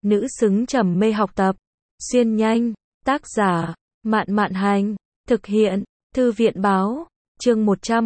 nữ xứng trầm mê học tập. Xuyên nhanh, tác giả, Mạn Mạn Hành, thực hiện, Thư viện Báo, chương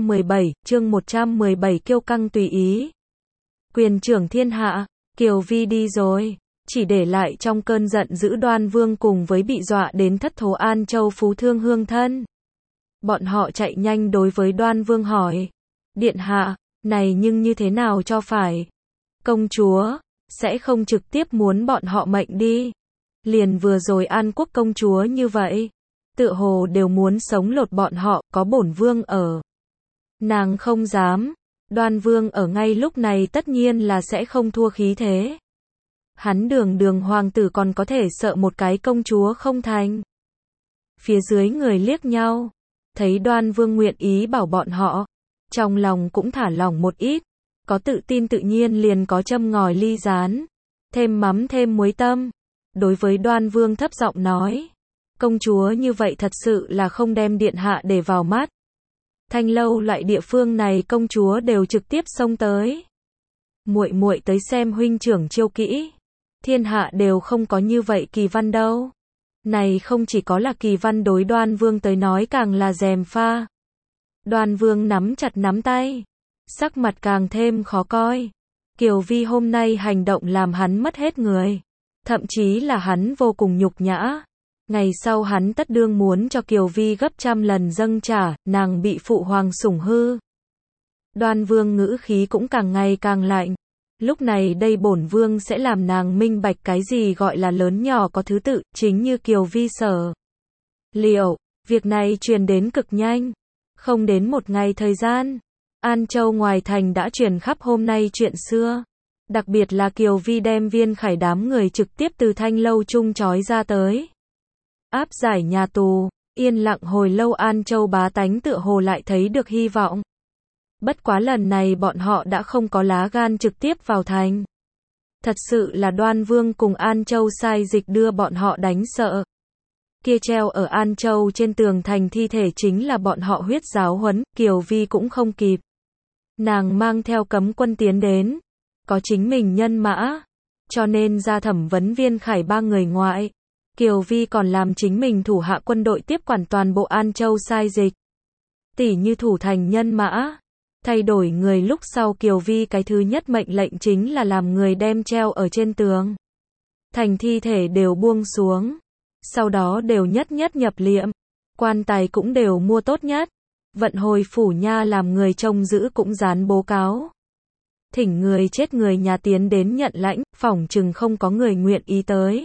117 kiêu căng tùy ý. Quyền trưởng thiên hạ, Kiều Vi đi rồi, chỉ để lại trong cơn giận dữ Đoan Vương cùng với bị dọa đến thất thố An Châu Phú Thương Hương Thân. Bọn họ chạy nhanh đối với Đoan Vương hỏi, điện hạ, này nhưng như thế nào cho phải? Công chúa, sẽ không trực tiếp muốn bọn họ mệnh đi. Liền vừa rồi An Quốc công chúa như vậy, tựa hồ đều muốn sống lột bọn họ, có bổn vương ở. Nàng không dám, Đoan Vương ở ngay lúc này tất nhiên là sẽ không thua khí thế. Hắn đường hoàng tử còn có thể sợ một cái công chúa không thành. Phía dưới người liếc nhau, thấy Đoan Vương nguyện ý bảo bọn họ, trong lòng cũng thả lỏng một ít, có tự tin tự nhiên liền có châm ngòi ly rán, thêm mắm thêm muối tâm. Đối với Đoan Vương thấp giọng nói, công chúa như vậy thật sự là không đem điện hạ để vào mắt. Thanh Lâu loại địa phương này công chúa đều trực tiếp xông tới. Muội muội tới xem huynh trưởng chiêu kỹ, thiên hạ đều không có như vậy kỳ văn đâu. Này không chỉ có là kỳ văn, đối Đoan Vương tới nói càng là gièm pha. Đoan Vương nắm chặt nắm tay, sắc mặt càng thêm khó coi. Kiều Vi hôm nay hành động làm hắn mất hết người, thậm chí là hắn vô cùng nhục nhã. Ngày sau hắn tất đương muốn cho Kiều Vi gấp trăm lần dâng trả, nàng bị phụ hoàng sủng hư. Đoan Vương ngữ khí cũng càng ngày càng lạnh. Lúc này đây bổn vương sẽ làm nàng minh bạch cái gì gọi là lớn nhỏ có thứ tự, chính như Kiều Vi sở liệu. Việc này truyền đến cực nhanh, không đến một ngày thời gian, An Châu ngoài thành đã truyền khắp hôm nay chuyện xưa. Đặc biệt là Kiều Vi đem Viên Khải đám người trực tiếp từ Thanh Lâu chung trói ra tới, áp giải nhà tù. Yên lặng hồi lâu, An Châu bá tánh tựa hồ lại thấy được hy vọng. Bất quá lần này bọn họ đã không có lá gan trực tiếp vào thành. Thật sự là Đoan Vương cùng An Châu sai dịch đưa bọn họ đánh sợ. Kia treo ở An Châu trên tường thành thi thể chính là bọn họ huyết giáo huấn. Kiều Vi cũng không kịp, nàng mang theo cấm quân tiến đến, có chính mình nhân mã, cho nên ra thẩm vấn Viên Khải ba người ngoại. Kiều Vi còn làm chính mình thủ hạ quân đội tiếp quản toàn bộ An Châu sai dịch, tỉ như thủ thành nhân mã. Thay đổi người lúc sau, Kiều Vi cái thứ nhất mệnh lệnh chính là làm người đem treo ở trên tường thành thi thể đều buông xuống, sau đó đều nhất nhất nhập liệm, quan tài cũng đều mua tốt nhất, vận hồi phủ nha làm người trông giữ cũng dán bố cáo. Thỉnh người chết người nhà tiến đến nhận lãnh, phỏng chừng không có người nguyện ý tới.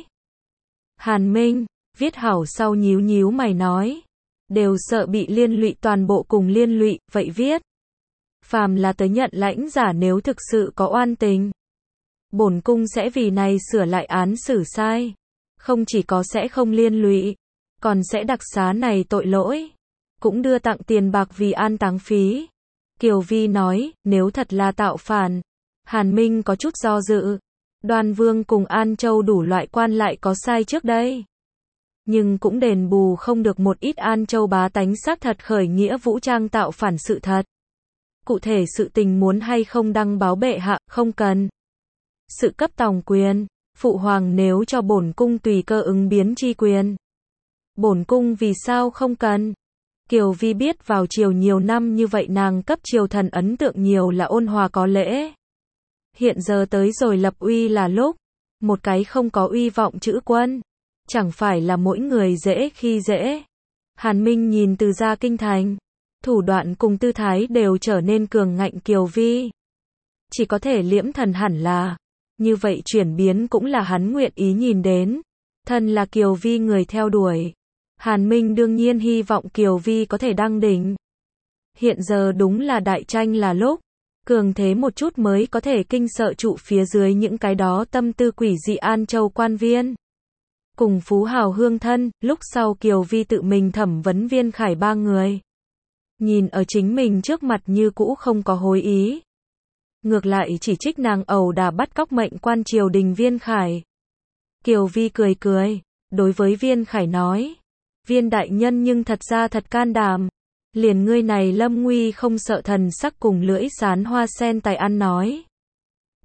Hàn Minh viết hảo sau nhíu nhíu mày nói, đều sợ bị liên lụy, toàn bộ cùng liên lụy, vậy viết. Phàm là tới nhận lãnh giả nếu thực sự có oan tình, bổn cung sẽ vì này sửa lại án xử sai. Không chỉ có sẽ không liên lụy, còn sẽ đặc xá này tội lỗi, cũng đưa tặng tiền bạc vì an táng phí. Kiều Vi nói, nếu thật là tạo phản. Hàn Minh có chút do dự. Đoan Vương cùng An Châu đủ loại quan lại có sai trước đây, nhưng cũng đền bù không được một ít An Châu bá tánh xác thật khởi nghĩa vũ trang tạo phản sự thật. Cụ thể sự tình muốn hay không đăng báo bệ hạ, không cần. Sự cấp tòng quyền, phụ hoàng nếu cho bổn cung tùy cơ ứng biến chi quyền, bổn cung vì sao không cần. Kiều Vi biết vào triều nhiều năm như vậy, nàng cấp triều thần ấn tượng nhiều là ôn hòa có lễ. Hiện giờ tới rồi lập uy là lúc, một cái không có uy vọng chữ quân, chẳng phải là mỗi người dễ khi dễ. Hàn Minh nhìn từ ra kinh thành, thủ đoạn cùng tư thái đều trở nên cường ngạnh. Kiều Vi chỉ có thể liễm thần, hẳn là như vậy chuyển biến cũng là hắn nguyện ý nhìn đến. Thân là Kiều Vi người theo đuổi, Hàn Minh đương nhiên hy vọng Kiều Vi có thể đăng đỉnh. Hiện giờ đúng là đại tranh là lúc, cường thế một chút mới có thể kinh sợ trụ phía dưới những cái đó tâm tư quỷ dị An Châu quan viên cùng phú hào hương thân. Lúc sau Kiều Vi tự mình thẩm vấn Viên Khải ba người, nhìn ở chính mình trước mặt như cũ không có hối ý, ngược lại chỉ trích nàng ẩu đả bắt cóc mệnh quan triều đình Viên Khải. Kiều Vi cười cười, đối với Viên Khải nói, Viên đại nhân nhưng thật ra thật can đảm, liền ngươi này lâm nguy không sợ thần sắc cùng lưỡi sán hoa sen tài ăn nói.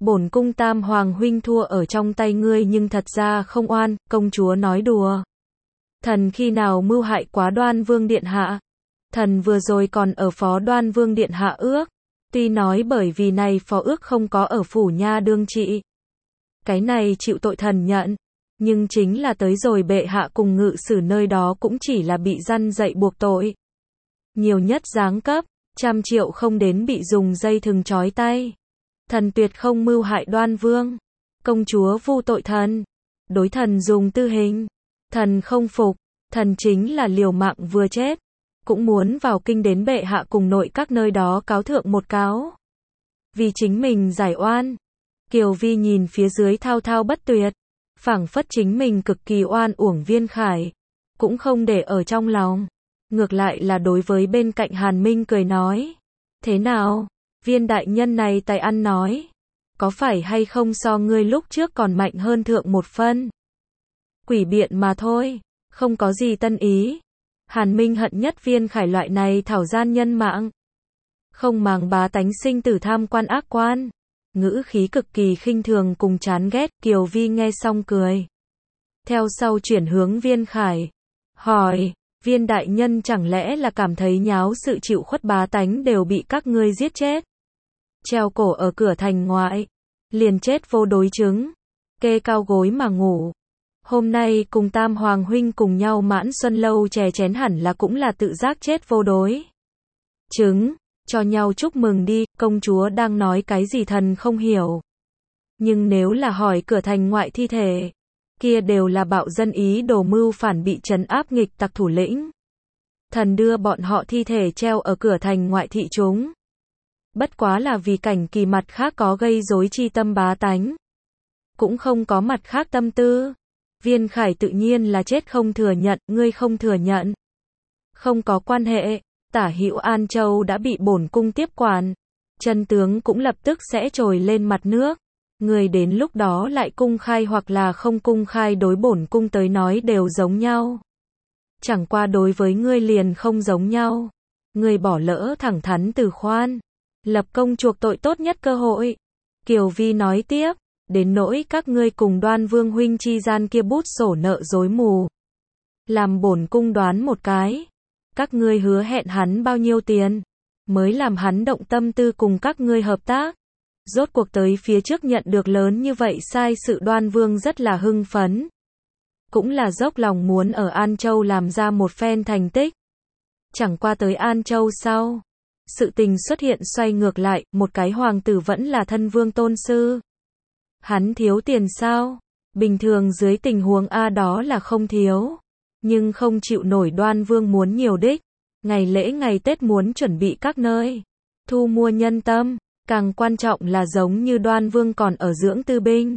Bổn cung Tam Hoàng huynh thua ở trong tay ngươi nhưng thật ra không oan, công chúa nói đùa. Thần khi nào mưu hại quá Đoan Vương điện hạ? Thần vừa rồi còn ở phó Đoan Vương điện hạ ước. Tuy nói bởi vì này phó ước không có ở phủ nha đương trị. Cái này chịu tội thần nhận. Nhưng chính là tới rồi bệ hạ cùng ngự sử nơi đó cũng chỉ là bị răn dạy buộc tội. Nhiều nhất giáng cấp, 100 triệu không đến bị dùng dây thừng trói tay. Thần tuyệt không mưu hại Đoan Vương. Công chúa vu tội thần. Đối thần dùng tư hình. Thần không phục. Thần chính là liều mạng vừa chết. Cũng muốn vào kinh đến bệ hạ cùng nội các nơi đó cáo thượng một cáo. Vì chính mình giải oan. Kiều Vi nhìn phía dưới thao thao bất tuyệt. Phảng phất chính mình cực kỳ oan uổng Viên Khải. Cũng không để ở trong lòng. Ngược lại là đối với bên cạnh Hàn Minh cười nói. Thế nào? Viên đại nhân này tài ăn nói. Có phải hay không so ngươi lúc trước còn mạnh hơn thượng một phân? Quỷ biện mà thôi. Không có gì tân ý. Hàn Minh hận nhất Viên Khải loại này thảo gian nhân mạng. Không màng bá tánh sinh tử tham quan ác quan. Ngữ khí cực kỳ khinh thường cùng chán ghét. Kiều Vi nghe xong cười. Theo sau chuyển hướng Viên Khải. Hỏi, Viên đại nhân chẳng lẽ là cảm thấy nháo sự chịu khuất bá tánh đều bị các ngươi giết chết? Treo cổ ở cửa thành ngoại. Liền chết vô đối chứng. Kê cao gối mà ngủ. Hôm nay cùng Tam Hoàng huynh cùng nhau mãn xuân lâu chè chén hẳn là cũng là tự giác chết vô đối chứng. Cho nhau chúc mừng đi, công chúa đang nói cái gì thần không hiểu. Nhưng nếu là hỏi cửa thành ngoại thi thể, kia đều là bạo dân ý đồ mưu phản bị trấn áp nghịch tặc thủ lĩnh. Thần đưa bọn họ thi thể treo ở cửa thành ngoại thị chúng. Bất quá là vì cảnh kỳ mặt khác có gây rối chi tâm bá tánh. Cũng không có mặt khác tâm tư. Viên Khải tự nhiên là chết không thừa nhận, ngươi không thừa nhận. Không có quan hệ, Tả Hữu An Châu đã bị bổn cung tiếp quản. Chân tướng cũng lập tức sẽ trồi lên mặt nước. Người đến lúc đó lại cung khai hoặc là không cung khai đối bổn cung tới nói đều giống nhau. Chẳng qua đối với ngươi liền không giống nhau. Ngươi bỏ lỡ thẳng thắn từ khoan. Lập công chuộc tội tốt nhất cơ hội. Kiều Vi nói tiếp. Đến nỗi các ngươi cùng Đoan Vương huynh chi gian kia bút sổ nợ dối mù. Làm bổn cung đoán một cái. Các ngươi hứa hẹn hắn bao nhiêu tiền, mới làm hắn động tâm tư cùng các ngươi hợp tác. Rốt cuộc tới phía trước nhận được lớn như vậy sai sự Đoan Vương rất là hưng phấn. Cũng là dốc lòng muốn ở An Châu làm ra một phen thành tích. Chẳng qua tới An Châu sau. Sự tình xuất hiện xoay ngược lại, một cái hoàng tử vẫn là thân vương tôn sư. Hắn thiếu tiền sao? Bình thường dưới tình huống A đó là không thiếu. Nhưng không chịu nổi Đoan Vương muốn nhiều đích. Ngày lễ ngày Tết muốn chuẩn bị các nơi. Thu mua nhân tâm. Càng quan trọng là giống như Đoan Vương còn ở dưỡng tư binh.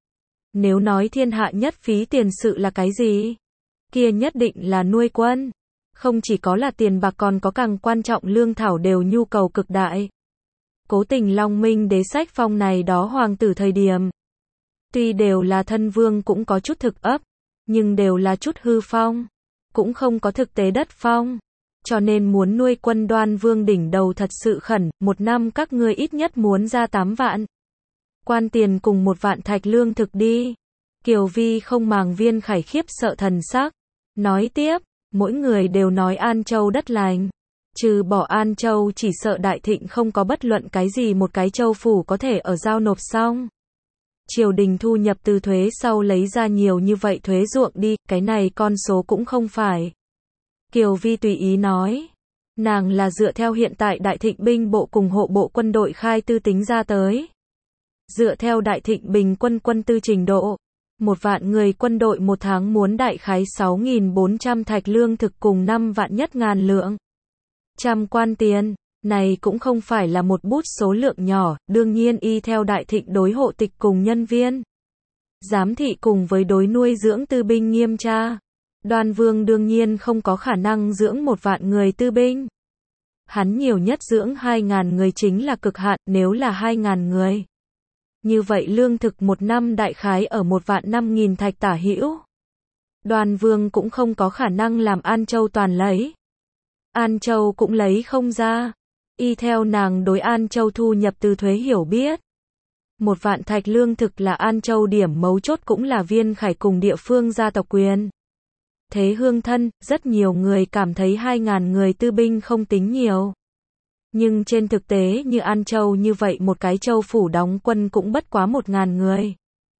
Nếu nói thiên hạ nhất phí tiền sự là cái gì? Kia nhất định là nuôi quân. Không chỉ có là tiền bạc còn có càng quan trọng lương thảo đều nhu cầu cực đại. Cố Tình Long Minh đế sách phong này đó hoàng tử thời điểm. Tuy đều là thân vương cũng có chút thực ấp. Nhưng đều là chút hư phong. Cũng không có thực tế đất phong. Cho nên muốn nuôi quân Đoan Vương đỉnh đầu thật sự khẩn. Một năm các ngươi ít nhất muốn ra 8 vạn. Quan tiền cùng 1 vạn thạch lương thực đi. Kiều Vi không màng Viên Khải khiếp sợ thần sắc. Nói tiếp. Mỗi người đều nói An Châu đất lành. Trừ bỏ An Châu chỉ sợ Đại Thịnh không có bất luận cái gì một cái châu phủ có thể ở giao nộp xong. Triều đình thu nhập từ thuế sau lấy ra nhiều như vậy thuế ruộng đi, cái này con số cũng không phải. Kiều Vi tùy ý nói. Nàng là dựa theo hiện tại Đại Thịnh binh bộ cùng hộ bộ quân đội khai tư tính ra tới. Dựa theo Đại Thịnh bình quân quân tư trình độ. 1 vạn người quân đội một tháng muốn đại khái 6.400 thạch lương thực cùng 5 vạn nhất ngàn lượng. Trăm quan tiền, này cũng không phải là một bút số lượng nhỏ, đương nhiên y theo Đại Thịnh đối hộ tịch cùng nhân viên. Giám thị cùng với đối nuôi dưỡng tư binh nghiêm tra. Đoan Vương đương nhiên không có khả năng dưỡng 1 vạn người tư binh. Hắn nhiều nhất dưỡng 2.000 người chính là cực hạn, nếu là 2.000 người. Như vậy lương thực một năm đại khái ở 1 vạn 5.000 thạch tả hữu. Đoan Vương cũng không có khả năng làm An Châu toàn lấy. An Châu cũng lấy không ra. Y theo nàng đối An Châu thu nhập từ thuế hiểu biết. 1 vạn thạch lương thực là An Châu điểm mấu chốt cũng là Viên Khải cùng địa phương gia tộc quyền thế hương thân, rất nhiều người cảm thấy 2.000 người tư binh không tính nhiều. Nhưng trên thực tế như An Châu như vậy một cái châu phủ đóng quân cũng bất quá 1.000 người.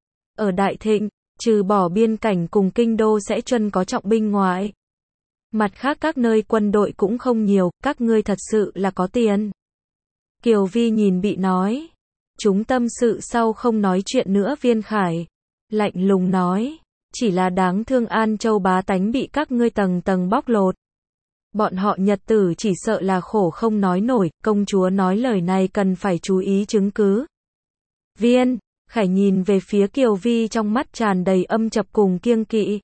Ở Đại Thịnh, trừ bỏ biên cảnh cùng kinh đô sẽ chuyên có trọng binh ngoại. Mặt khác các nơi quân đội cũng không nhiều, các ngươi thật sự là có tiền. Kiều Vi nhìn bị nói. Chúng tâm sự sau không nói chuyện nữa. Viên Khải lạnh lùng nói. Chỉ là đáng thương An Châu bá tánh bị các ngươi tầng tầng bóc lột. Bọn họ nhật tử chỉ sợ là khổ không nói nổi, công chúa nói lời này cần phải chú ý chứng cứ. Viên Khải nhìn về phía Kiều Vi trong mắt tràn đầy âm trập cùng kiêng kỵ.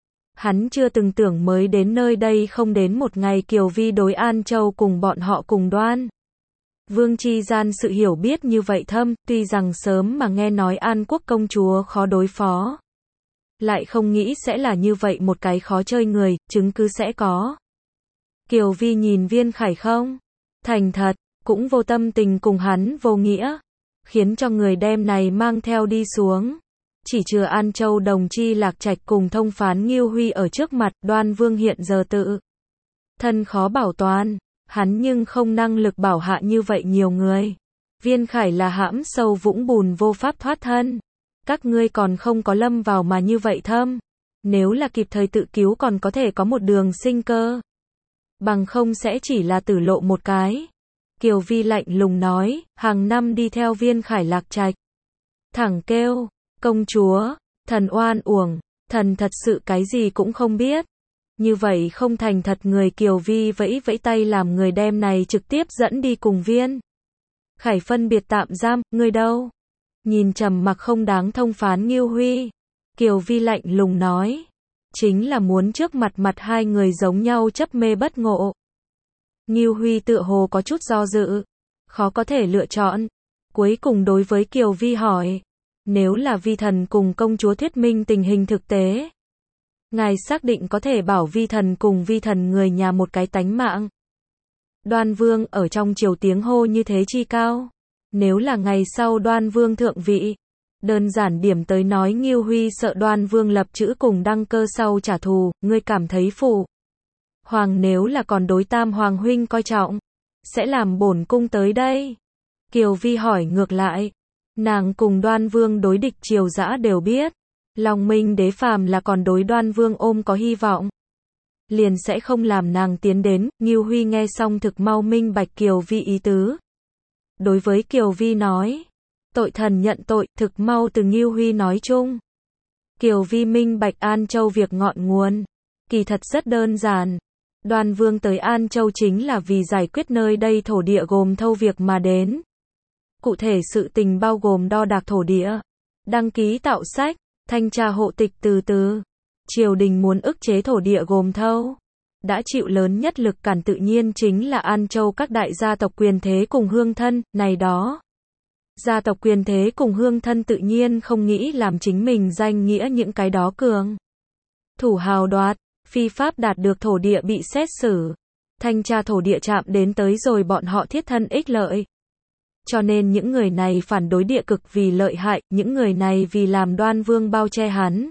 Hắn chưa từng tưởng mới đến nơi đây không đến một ngày Kiều Vi đối An Châu cùng bọn họ cùng Đoan Vương chi gian sự hiểu biết như vậy thâm, tuy rằng sớm mà nghe nói An Quốc công chúa khó đối phó. Lại không nghĩ sẽ là như vậy một cái khó chơi người, chứng cứ sẽ có. Kiều Vi nhìn Viên Khải không thành thật, cũng vô tâm tình cùng hắn vô nghĩa, khiến cho người đem này mang theo đi xuống. Chỉ trừ An Châu đồng chi Lạc Trạch cùng thông phán Ngưu Huy ở trước mặt, Đoan Vương hiện giờ tự thân khó bảo toàn, hắn nhưng không năng lực bảo hạ như vậy nhiều người. Viên Khải là hãm sâu vũng bùn vô pháp thoát thân. Các ngươi còn không có lâm vào mà như vậy thâm. Nếu là kịp thời tự cứu còn có thể có một đường sinh cơ. Bằng không sẽ chỉ là tử lộ một cái. Kiều Vi lạnh lùng nói, hàng năm đi theo Viên Khải Lạc Trạch. Thẳng kêu, công chúa, thần oan uổng, thần thật sự cái gì cũng không biết. Như vậy không thành thật người. Kiều Vi vẫy vẫy tay làm người đem này trực tiếp dẫn đi cùng Viên Khải phân biệt tạm giam. Người đâu? Nhìn trầm mặc không đáng thông phán Ngưu Huy, Kiều Vi lạnh lùng nói, chính là muốn trước mặt hai người giống nhau chấp mê bất ngộ. Ngưu Huy tựa hồ có chút do dự, khó có thể lựa chọn. Cuối cùng đối với Kiều Vi hỏi, nếu là Vi thần cùng công chúa thuyết minh tình hình thực tế, ngài xác định có thể bảo Vi thần cùng Vi thần người nhà một cái tánh mạng. Đoan Vương ở trong triều tiếng hô như thế chi cao. Nếu là ngày sau Đoan Vương thượng vị, đơn giản điểm tới nói Ngưu Huy sợ Đoan Vương lập chữ cùng đăng cơ sau trả thù, ngươi cảm thấy phụ hoàng nếu là còn đối Tam Hoàng huynh coi trọng, sẽ làm bổn cung tới đây. Kiều Vi hỏi ngược lại, nàng cùng Đoan Vương đối địch triều dã đều biết, Long Minh đế phàm là còn đối Đoan Vương ôm có hy vọng, liền sẽ không làm nàng tiến đến. Ngưu Huy nghe xong thực mau minh bạch Kiều Vi ý tứ. Đối với Kiều Vi nói, tội thần nhận tội, thực mau từ Ngưu Huy nói chung. Kiều Vi minh bạch An Châu việc ngọn nguồn, kỳ thật rất đơn giản. Đoan Vương tới An Châu chính là vì giải quyết nơi đây thổ địa gồm thâu việc mà đến. Cụ thể sự tình bao gồm đo đạc thổ địa, đăng ký tạo sách, thanh tra hộ tịch từ từ. Triều đình muốn ức chế thổ địa gồm thâu. Đã chịu lớn nhất lực cản tự nhiên chính là An Châu các đại gia tộc quyền thế cùng hương thân, này đó. Gia tộc quyền thế cùng hương thân tự nhiên không nghĩ làm chính mình danh nghĩa những cái đó cường thủ hào đoạt, phi pháp đạt được thổ địa bị xét xử. Thanh tra thổ địa chạm đến tới rồi bọn họ thiết thân ích lợi. Cho nên những người này phản đối địa cực vì lợi hại, những người này vì làm Đoan Vương bao che hắn.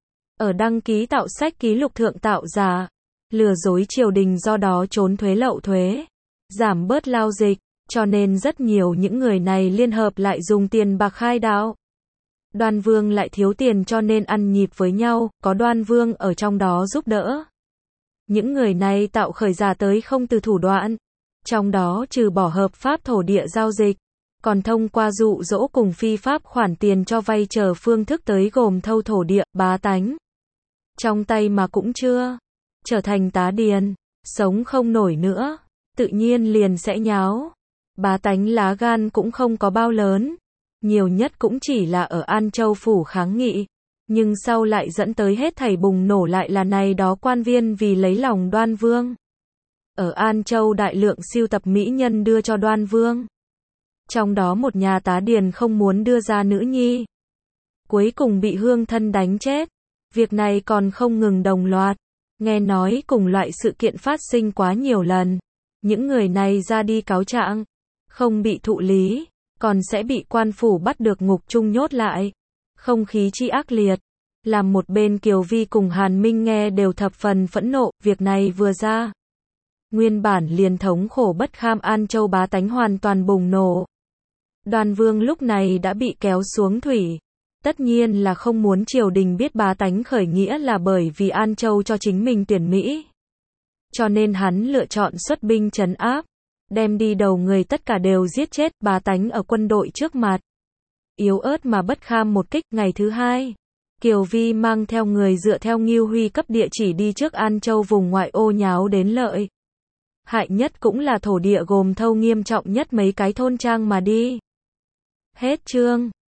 Ở đăng ký tạo sách ký lục thượng tạo giả, lừa dối triều đình do đó trốn thuế lậu thuế, giảm bớt lao dịch, cho nên rất nhiều những người này liên hợp lại dùng tiền bạc khai đạo. Đoan Vương lại thiếu tiền cho nên ăn nhịp với nhau, có Đoan Vương ở trong đó giúp đỡ. Những người này tạo khởi ra tới không từ thủ đoạn, trong đó trừ bỏ hợp pháp thổ địa giao dịch, còn thông qua dụ dỗ cùng phi pháp khoản tiền cho vay chờ phương thức tới gồm thâu thổ địa, bá tánh. Trong tay mà cũng chưa trở thành tá điền, sống không nổi nữa, tự nhiên liền sẽ nháo. Bá tánh lá gan cũng không có bao lớn, nhiều nhất cũng chỉ là ở An Châu phủ kháng nghị, nhưng sau lại dẫn tới hết thảy bùng nổ lại là này đó quan viên vì lấy lòng Đoan Vương. Ở An Châu đại lượng sưu tập mỹ nhân đưa cho Đoan Vương. Trong đó một nhà tá điền không muốn đưa ra nữ nhi, cuối cùng bị hương thân đánh chết. Việc này còn không ngừng đồng loạt. Nghe nói cùng loại sự kiện phát sinh quá nhiều lần. Những người này ra đi cáo trạng, không bị thụ lý, còn sẽ bị quan phủ bắt được ngục chung nhốt lại. Không khí chi ác liệt. Làm một bên Kiều Vi cùng Hàn Minh nghe đều thập phần phẫn nộ, việc này vừa ra. Nguyên bản liền thống khổ bất kham An Châu bá tánh hoàn toàn bùng nổ. Đoan Vương lúc này đã bị kéo xuống thủy. Tất nhiên là không muốn triều đình biết bá tánh khởi nghĩa là bởi vì An Châu cho chính mình tuyển Mỹ. Cho nên hắn lựa chọn xuất binh trấn áp, đem đi đầu người tất cả đều giết chết, bá tánh ở quân đội trước mặt. Yếu ớt mà bất kham một kích. Ngày thứ hai, Kiều Vi mang theo người dựa theo Ngưu Huy cấp địa chỉ đi trước An Châu vùng ngoại ô nháo đến lợi hại nhất cũng là thổ địa gồm thâu nghiêm trọng nhất mấy cái thôn trang mà đi. Hết chương.